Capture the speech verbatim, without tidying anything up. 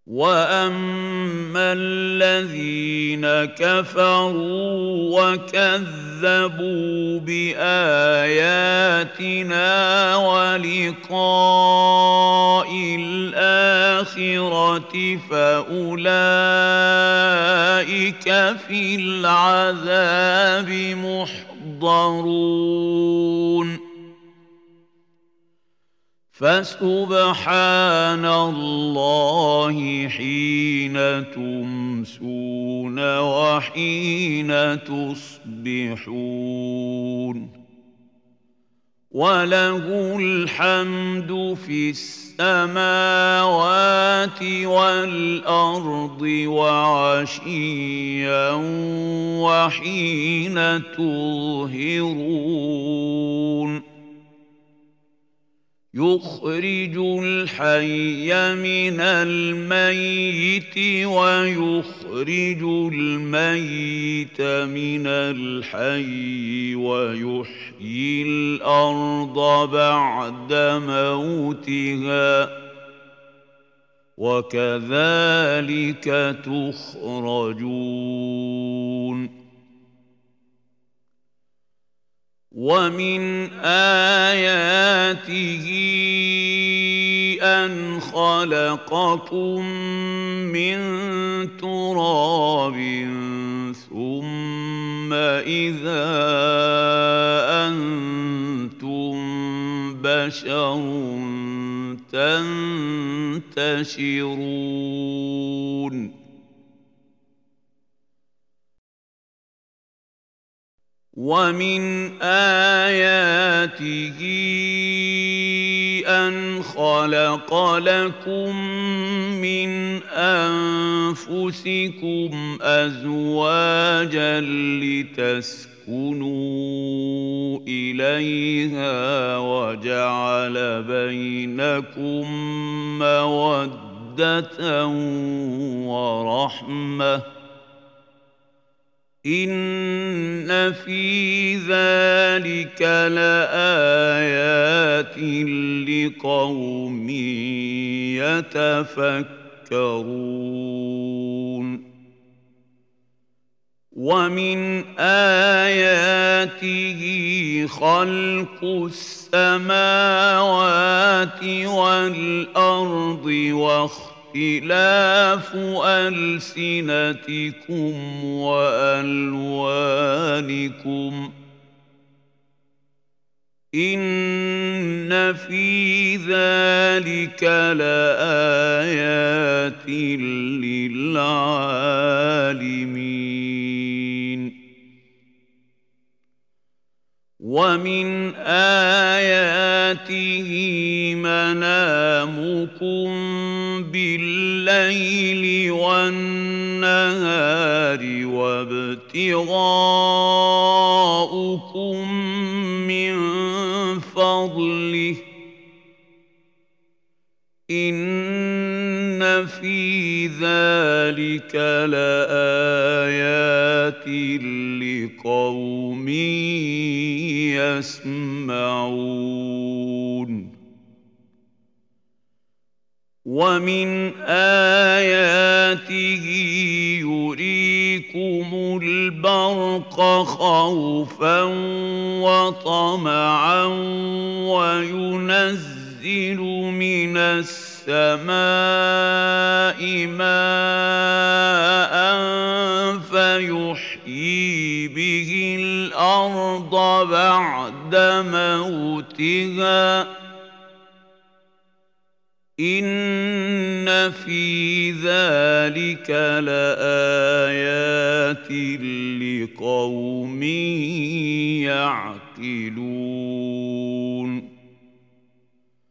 وَأَمَّا الَّذِينَ كَفَرُوا وَكَذَّبُوا بِآيَاتِنَا وَلِقَاءِ الْآخِرَةِ فَأُولَٰئِكَ فِي الْعَذَابِ مُحْضَرُونَ فَسُبْحَانَ اللَّهِ حِينَ تُمْسُونَ وَحِينَ تُصْبِحُونَ وَلَهُ الْحَمْدُ فِي السَّمَاوَاتِ وَالْأَرْضِ وَعَشِيًّا وَحِينَ تُظْهِرُونَ يُخْرِجُ الْحَيَّ مِنَ الْمَيِّتِ وَيُخْرِجُ الْمَيِّتَ مِنَ الْحَيِّ وَيُحْيِي الْأَرْضَ بَعْدَ مَوْتِهَا وَكَذَلِكَ تُخْرَجُونَ وَمِنْ آيَاتِهِ أَنْ خَلَقَكُم مِّن تُرَابٍ ثُمَّ إِذَا أَنتُم بَشَرٌ تَنتَشِرُونَ وَمِنْ آيَاتِهِ أَنْ خَلَقَ لَكُم مِّنْ أَنفُسِكُمْ أَزْوَاجًا لِتَسْكُنُوا إِلَيْهَا وَجَعَلَ بَيْنَكُم مَّوَدَّةً وَرَحْمَةً إِنَّ فِي ذَلِكَ لَآيَاتٍ لِقَوْمٍ يَتَفَكَّرُونَ وَمِنْ آيَاتِهِ خَلْقُ السَّمَاوَاتِ وَالْأَرْضِ وَاخْتِلَافُ أَلْسِنَتِكُمْ وَأَلْوَانِكُمْ إِنَّ فِي ذَلِكَ لَآيَاتٍ لِلْعَالِمِينَ وَمِنْ آيَاتِهِ مَنَامُكُمْ بِاللَّيْلِ وَالنَّهَارِ وَابْتِغَاؤُكُم مِّن فَضْلِهِ إِنَّ فِي ذَلِكَ لَآيَاتٍ لِقَوْمٍ يَسْمَعُونَ وَمِنْ آيَاتِهِ يُرِيكُمُ الْبَرْقَ خَوْفًا وَطَمَعًا وَيُنَزِّلُ مِنَ السَّمَاءِ مَاءً فَيُحْيِي بِهِ الْأَرْضَ بَعْدَ مَوْتِهَا إِنَّ فِي ذَلِكَ لَآيَاتٍ لِقَوْمٍ يَعْقِلُونَ